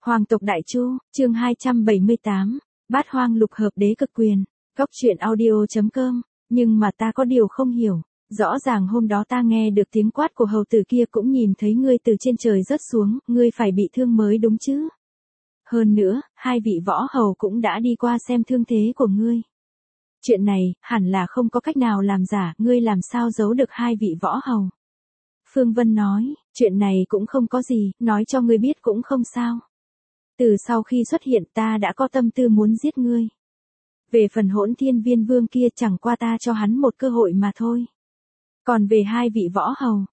Hoàng tộc Đại Chu, chương 278, Bát Hoang lục hợp đế cực quyền, Góc truyện audio.com, nhưng mà ta có điều không hiểu, rõ ràng hôm đó ta nghe được tiếng quát của hầu tử kia cũng nhìn thấy ngươi từ trên trời rớt xuống, ngươi phải bị thương mới đúng chứ. Hơn nữa, hai vị võ hầu cũng đã đi qua xem thương thế của ngươi. Chuyện này, hẳn là không có cách nào làm giả, ngươi làm sao giấu được hai vị võ hầu. Phương Vân nói, chuyện này cũng không có gì, nói cho ngươi biết cũng không sao. Từ sau khi xuất hiện ta đã có tâm tư muốn giết ngươi. Về phần Hỗn Thiên Viên Vương kia chẳng qua ta cho hắn một cơ hội mà thôi. Còn về hai vị võ hầu,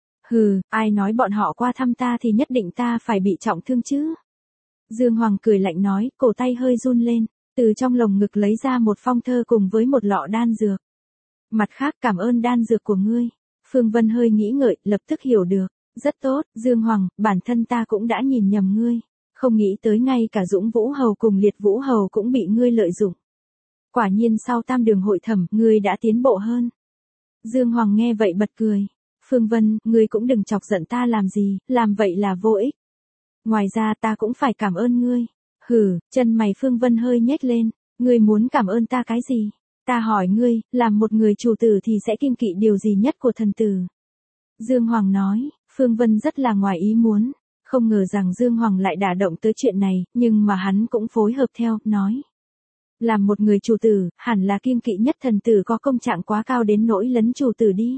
ai nói bọn họ qua thăm ta thì nhất định ta phải bị trọng thương chứ. Dương Hoàng cười lạnh nói, cổ tay hơi run lên, từ trong lồng ngực lấy ra một phong thơ cùng với một lọ đan dược. Mặt khác cảm ơn đan dược của ngươi. Phương Vân hơi nghĩ ngợi, lập tức hiểu được. Rất tốt, Dương Hoàng, bản thân ta cũng đã nhìn nhầm ngươi. Không nghĩ tới ngay cả Dũng Vũ Hầu cùng Liệt Vũ Hầu cũng bị ngươi lợi dụng. Quả nhiên sau tam đường hội thẩm, ngươi đã tiến bộ hơn. Dương Hoàng nghe vậy bật cười. Phương Vân, ngươi cũng đừng chọc giận ta làm gì, làm vậy là vô ích. Ngoài ra ta cũng phải cảm ơn ngươi. Chân mày Phương Vân hơi nhếch lên. Ngươi muốn cảm ơn ta cái gì? Ta hỏi ngươi, làm một người chủ tử thì sẽ kiêng kỵ điều gì nhất của thần tử? Dương Hoàng nói, Phương Vân rất là ngoài ý muốn. Không ngờ rằng Dương Hoàng lại đả động tới chuyện này, nhưng mà hắn cũng phối hợp theo, nói. Làm một người chủ tử, hẳn là kiêng kỵ nhất thần tử có công trạng quá cao đến nỗi lấn chủ tử đi.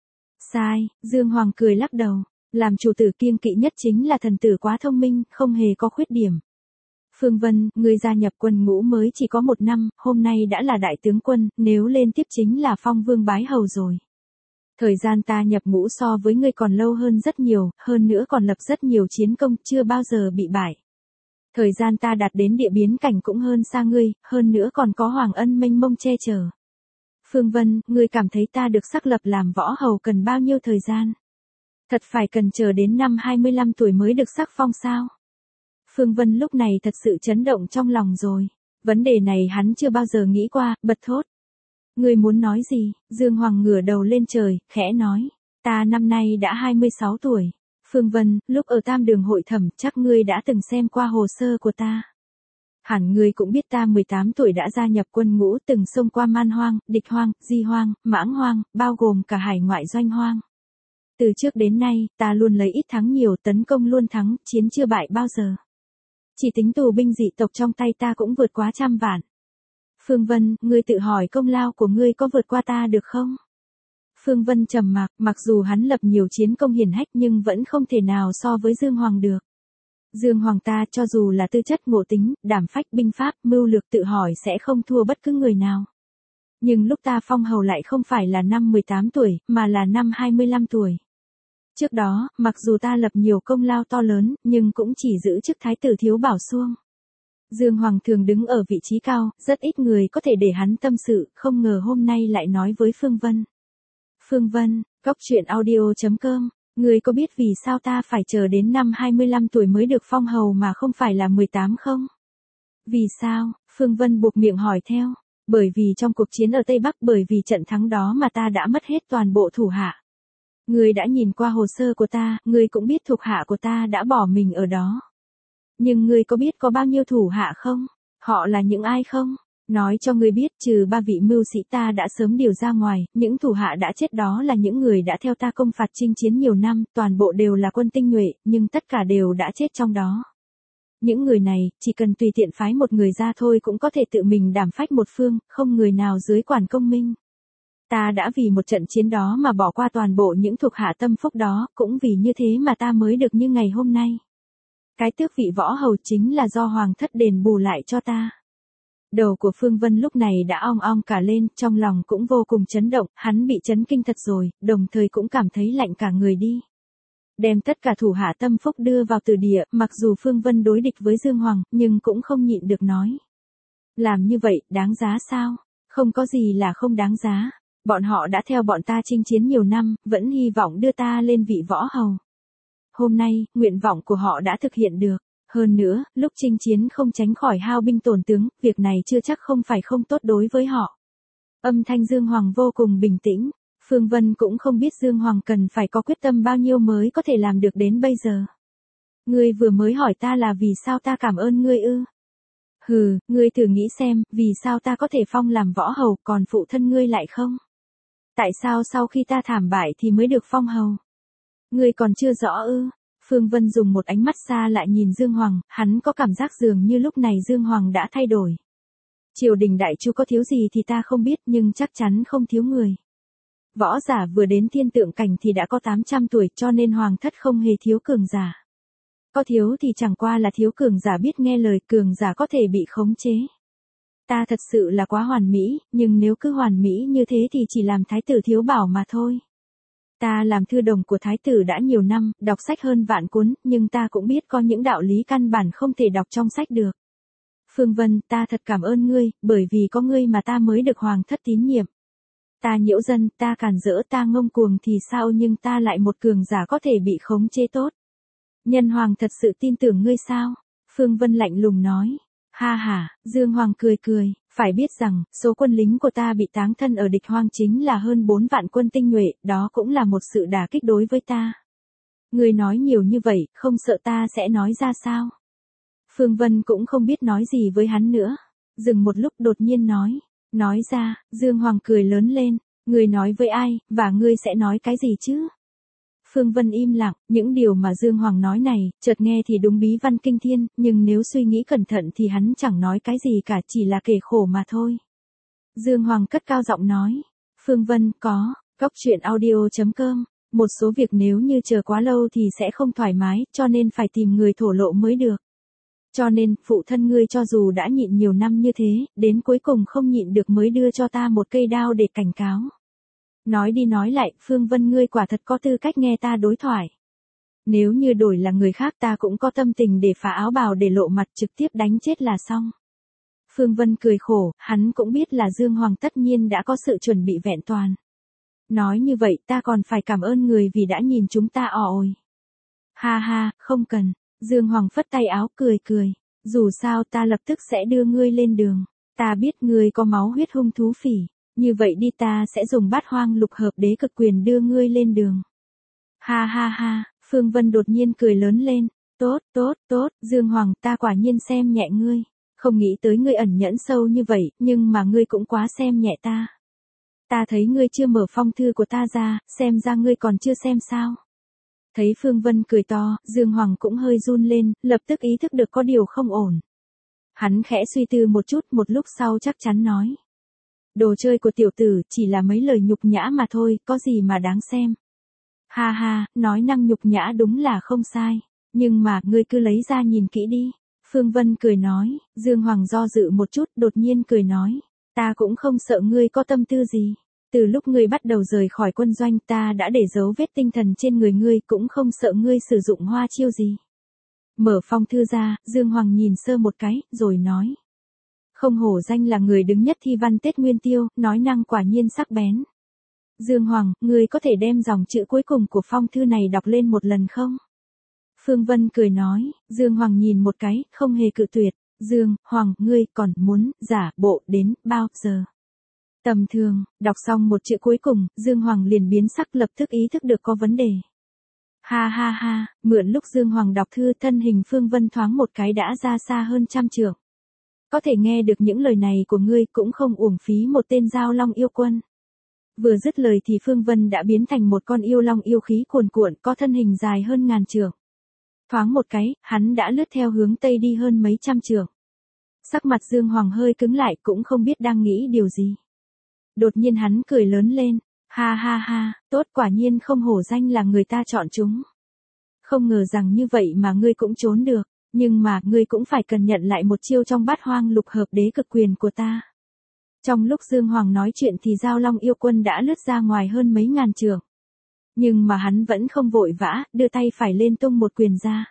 Sai, Dương Hoàng cười lắc đầu. Làm chủ tử kiêng kỵ nhất chính là thần tử quá thông minh, không hề có khuyết điểm. Phương Vân, ngươi gia nhập quân ngũ mới chỉ có 1 năm, hôm nay đã là đại tướng quân, nếu lên tiếp chính là phong vương bái hầu rồi. Thời gian ta nhập ngũ so với ngươi còn lâu hơn rất nhiều, hơn nữa còn lập rất nhiều chiến công, chưa bao giờ bị bại. Thời gian ta đạt đến địa biến cảnh cũng hơn xa ngươi, hơn nữa còn có hoàng ân mênh mông che chở. Phương Vân, ngươi cảm thấy ta được xác lập làm võ hầu cần bao nhiêu thời gian? Thật phải cần chờ đến năm 25 tuổi mới được sắc phong sao? Phương Vân lúc này thật sự chấn động trong lòng rồi. Vấn đề này hắn chưa bao giờ nghĩ qua, bật thốt. Ngươi muốn nói gì? Dương Hoàng ngửa đầu lên trời, khẽ nói. Ta năm nay đã 26 tuổi. Phương Vân, lúc ở tam đường hội thẩm chắc ngươi đã từng xem qua hồ sơ của ta. Hẳn ngươi cũng biết ta 18 tuổi đã gia nhập quân ngũ, từng xông qua man hoang, địch hoang, di hoang, mãng hoang, bao gồm cả hải ngoại doanh hoang. Từ trước đến nay, ta luôn lấy ít thắng nhiều, tấn công luôn thắng, chiến chưa bại bao giờ. Chỉ tính tù binh dị tộc trong tay ta cũng vượt quá 100 vạn. Phương Vân, ngươi tự hỏi công lao của ngươi có vượt qua ta được không? Phương Vân trầm mặc, mặc dù hắn lập nhiều chiến công hiển hách nhưng vẫn không thể nào so với Dương Hoàng được. Dương Hoàng ta cho dù là tư chất ngộ tính, đảm phách binh pháp, mưu lược tự hỏi sẽ không thua bất cứ người nào. Nhưng lúc ta phong hầu lại không phải là năm 18 tuổi, mà là năm 25 tuổi. Trước đó, mặc dù ta lập nhiều công lao to lớn, nhưng cũng chỉ giữ chức thái tử thiếu bảo xuông. Dương Hoàng thường đứng ở vị trí cao, rất ít người có thể để hắn tâm sự, không ngờ hôm nay lại nói với Phương Vân. Phương Vân, Góc truyện audio.com, ngươi có biết vì sao ta phải chờ đến năm 25 tuổi mới được phong hầu mà không phải là 18 không? Vì sao? Phương Vân buộc miệng hỏi theo. Bởi vì trong cuộc chiến ở Tây Bắc, bởi vì trận thắng đó mà ta đã mất hết toàn bộ thủ hạ. Ngươi đã nhìn qua hồ sơ của ta, ngươi cũng biết thuộc hạ của ta đã bỏ mình ở đó. Nhưng ngươi có biết có bao nhiêu thủ hạ không? Họ là những ai không? Nói cho ngươi biết, trừ 3 vị mưu sĩ ta đã sớm điều ra ngoài, những thủ hạ đã chết đó là những người đã theo ta công phạt chinh chiến nhiều năm, toàn bộ đều là quân tinh nhuệ, nhưng tất cả đều đã chết trong đó. Những người này, chỉ cần tùy tiện phái một người ra thôi cũng có thể tự mình đảm phách một phương, không người nào dưới quản công minh. Ta đã vì một trận chiến đó mà bỏ qua toàn bộ những thuộc hạ tâm phúc đó, cũng vì như thế mà ta mới được như ngày hôm nay. Cái tước vị võ hầu chính là do hoàng thất đền bù lại cho ta. Đầu của Phương Vân lúc này đã ong ong cả lên, trong lòng cũng vô cùng chấn động, hắn bị chấn kinh thật rồi, đồng thời cũng cảm thấy lạnh cả người đi. Đem tất cả thủ hạ tâm phúc đưa vào từ địa, mặc dù Phương Vân đối địch với Dương Hoàng, nhưng cũng không nhịn được nói. Làm như vậy, đáng giá sao? Không có gì là không đáng giá. Bọn họ đã theo bọn ta chinh chiến nhiều năm, vẫn hy vọng đưa ta lên vị võ hầu. Hôm nay, nguyện vọng của họ đã thực hiện được. Hơn nữa, lúc chinh chiến không tránh khỏi hao binh tổn tướng, việc này chưa chắc không phải không tốt đối với họ. Âm thanh Dương Hoàng vô cùng bình tĩnh. Phương Vân cũng không biết Dương Hoàng cần phải có quyết tâm bao nhiêu mới có thể làm được đến bây giờ. Ngươi vừa mới hỏi ta là vì sao ta cảm ơn ngươi ư? Hừ, ngươi thử nghĩ xem, vì sao ta có thể phong làm võ hầu, còn phụ thân ngươi lại không? Tại sao sau khi ta thảm bại thì mới được phong hầu? Ngươi còn chưa rõ ư? Phương Vân dùng một ánh mắt xa lại nhìn Dương Hoàng, hắn có cảm giác dường như lúc này Dương Hoàng đã thay đổi. Triều đình đại chu có thiếu gì thì ta không biết nhưng chắc chắn không thiếu người. Võ giả vừa đến thiên tượng cảnh thì đã có 800 tuổi cho nên hoàng thất không hề thiếu cường giả. Có thiếu thì chẳng qua là thiếu cường giả biết nghe lời, cường giả có thể bị khống chế. Ta thật sự là quá hoàn mỹ, nhưng nếu cứ hoàn mỹ như thế thì chỉ làm thái tử thiếu bảo mà thôi. Ta làm thư đồng của thái tử đã nhiều năm, đọc sách hơn vạn cuốn, nhưng ta cũng biết có những đạo lý căn bản không thể đọc trong sách được. Phương Vân, ta thật cảm ơn ngươi, bởi vì có ngươi mà ta mới được hoàng thất tín nhiệm. Ta nhiễu dân, ta càn rỡ, ta ngông cuồng thì sao nhưng ta lại một cường giả có thể bị khống chế tốt. Nhân hoàng thật sự tin tưởng ngươi sao? Phương Vân lạnh lùng nói. Ha ha, Dương Hoàng cười cười, phải biết rằng, số quân lính của ta bị táng thân ở địch hoang chính là hơn 4 vạn quân tinh nhuệ, đó cũng là một sự đả kích đối với ta. Ngươi nói nhiều như vậy, không sợ ta sẽ nói ra sao? Phương Vân cũng không biết nói gì với hắn nữa. Dừng một lúc đột nhiên nói. Nói ra, Dương Hoàng cười lớn lên. Ngươi nói với ai, và ngươi sẽ nói cái gì chứ? Phương Vân im lặng, những điều mà Dương Hoàng nói này, chợt nghe thì đúng bí văn kinh thiên, nhưng nếu suy nghĩ cẩn thận thì hắn chẳng nói cái gì cả, chỉ là kể khổ mà thôi. Dương Hoàng cất cao giọng nói. Phương Vân, có, Cóc truyện audio.com. Một số việc nếu như chờ quá lâu thì sẽ không thoải mái, cho nên phải tìm người thổ lộ mới được. Cho nên, phụ thân ngươi cho dù đã nhịn nhiều năm như thế, đến cuối cùng không nhịn được mới đưa cho ta một cây đao để cảnh cáo. Nói đi nói lại, Phương Vân ngươi quả thật có tư cách nghe ta đối thoại. Nếu như đổi là người khác ta cũng có tâm tình để phá áo bào để lộ mặt trực tiếp đánh chết là xong. Phương Vân cười khổ, hắn cũng biết là Dương Hoàng tất nhiên đã có sự chuẩn bị vẹn toàn. Nói như vậy ta còn phải cảm ơn người vì đã nhìn chúng ta ôi. Ha ha, không cần. Dương Hoàng phất tay áo cười cười. Dù sao ta lập tức sẽ đưa ngươi lên đường. Ta biết ngươi có máu huyết hung thú phỉ. Như vậy đi ta sẽ dùng bát hoang lục hợp đế cực quyền đưa ngươi lên đường. Ha ha ha, Phương Vân đột nhiên cười lớn lên. Tốt, tốt, tốt, Dương Hoàng ta quả nhiên xem nhẹ ngươi. Không nghĩ tới ngươi ẩn nhẫn sâu như vậy, nhưng mà ngươi cũng quá xem nhẹ ta. Ta thấy ngươi chưa mở phong thư của ta ra, xem ra ngươi còn chưa xem sao. Thấy Phương Vân cười to, Dương Hoàng cũng hơi run lên, lập tức ý thức được có điều không ổn. Hắn khẽ suy tư một chút, một lúc sau chắc chắn nói. Đồ chơi của tiểu tử chỉ là mấy lời nhục nhã mà thôi, có gì mà đáng xem. Ha ha, nói năng nhục nhã đúng là không sai. Nhưng mà, ngươi cứ lấy ra nhìn kỹ đi. Phương Vân cười nói, Dương Hoàng do dự một chút, đột nhiên cười nói. Ta cũng không sợ ngươi có tâm tư gì. Từ lúc ngươi bắt đầu rời khỏi quân doanh ta đã để dấu vết tinh thần trên người ngươi, cũng không sợ ngươi sử dụng hoa chiêu gì. Mở phong thư ra, Dương Hoàng nhìn sơ một cái, rồi nói. Không hổ danh là người đứng nhất thi văn Tết Nguyên Tiêu, nói năng quả nhiên sắc bén. Dương Hoàng, ngươi có thể đem dòng chữ cuối cùng của phong thư này đọc lên một lần không? Phương Vân cười nói, Dương Hoàng nhìn một cái, không hề cự tuyệt. Dương, Hoàng, ngươi còn muốn giả bộ đến bao giờ? Tầm thường, đọc xong một chữ cuối cùng, Dương Hoàng liền biến sắc lập tức ý thức được có vấn đề. Ha ha ha, mượn lúc Dương Hoàng đọc thư thân hình Phương Vân thoáng một cái đã ra xa hơn 100 trượng. Có thể nghe được những lời này của ngươi cũng không uổng phí một tên giao long yêu quân. Vừa dứt lời thì Phương Vân đã biến thành một con yêu long yêu khí cuồn cuộn có thân hình dài hơn 1000 trượng. Thoáng một cái, hắn đã lướt theo hướng Tây đi hơn mấy trăm trượng. Sắc mặt Dương Hoàng hơi cứng lại cũng không biết đang nghĩ điều gì. Đột nhiên hắn cười lớn lên. Ha ha ha, tốt quả nhiên không hổ danh là người ta chọn chúng. Không ngờ rằng như vậy mà ngươi cũng trốn được. Nhưng mà, ngươi cũng phải cần nhận lại một chiêu trong bát hoang lục hợp đế cực quyền của ta. Trong lúc Dương Hoàng nói chuyện thì giao long yêu quân đã lướt ra ngoài hơn mấy ngàn trượng. Nhưng mà hắn vẫn không vội vã, đưa tay phải lên tung một quyền ra.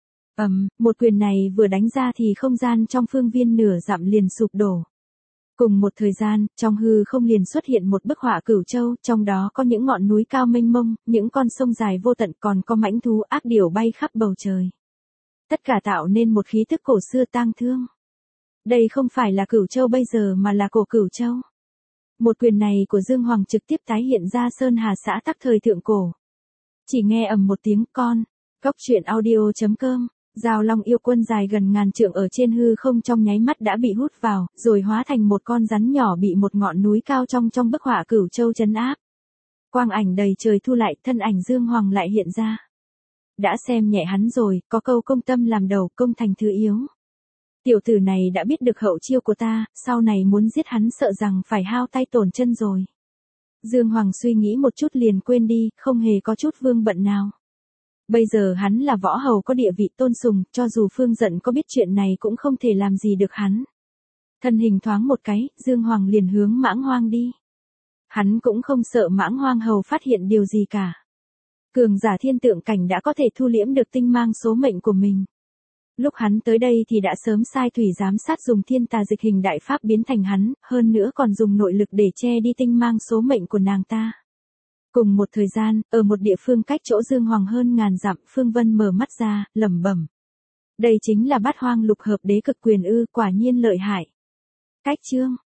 Một quyền này vừa đánh ra thì không gian trong phương viên nửa dặm liền sụp đổ. Cùng một thời gian, trong hư không liền xuất hiện một bức họa Cửu Châu, trong đó có những ngọn núi cao mênh mông, những con sông dài vô tận còn có mãnh thú ác điểu bay khắp bầu trời. Tất cả tạo nên một khí tức cổ xưa tang thương. Đây không phải là Cửu Châu bây giờ mà là cổ Cửu Châu. Một quyền này của Dương Hoàng trực tiếp tái hiện ra Sơn Hà xã tắc thời thượng cổ. Chỉ nghe ầm một tiếng con Cóc truyện audio.com. Giao long yêu quân dài gần ngàn trượng ở trên hư không trong nháy mắt đã bị hút vào, rồi hóa thành một con rắn nhỏ bị một ngọn núi cao trong bức họa Cửu Châu trấn áp. Quang ảnh đầy trời thu lại, thân ảnh Dương Hoàng lại hiện ra. Đã xem nhẹ hắn rồi, có câu công tâm làm đầu, công thành thứ yếu. Tiểu tử này đã biết được hậu chiêu của ta, sau này muốn giết hắn sợ rằng phải hao tay tổn chân rồi. Dương Hoàng suy nghĩ một chút liền quên đi, không hề có chút vương bận nào. Bây giờ hắn là võ hầu có địa vị tôn sùng, cho dù Phương Dận có biết chuyện này cũng không thể làm gì được hắn. Thân hình thoáng một cái, Dương Hoàng liền hướng Mãng Hoang đi. Hắn cũng không sợ Mãng Hoang hầu phát hiện điều gì cả. Cường giả thiên tượng cảnh đã có thể thu liễm được tinh mang số mệnh của mình. Lúc hắn tới đây thì đã sớm sai thủy giám sát dùng thiên tà dịch hình đại pháp biến thành hắn, hơn nữa còn dùng nội lực để che đi tinh mang số mệnh của nàng ta. Cùng một thời gian, ở một địa phương cách chỗ Dương Hoàng hơn ngàn dặm, Phương Vân mở mắt ra, lẩm bẩm. Đây chính là Bát Hoang lục hợp đế cực quyền ư, quả nhiên lợi hại. Cách chương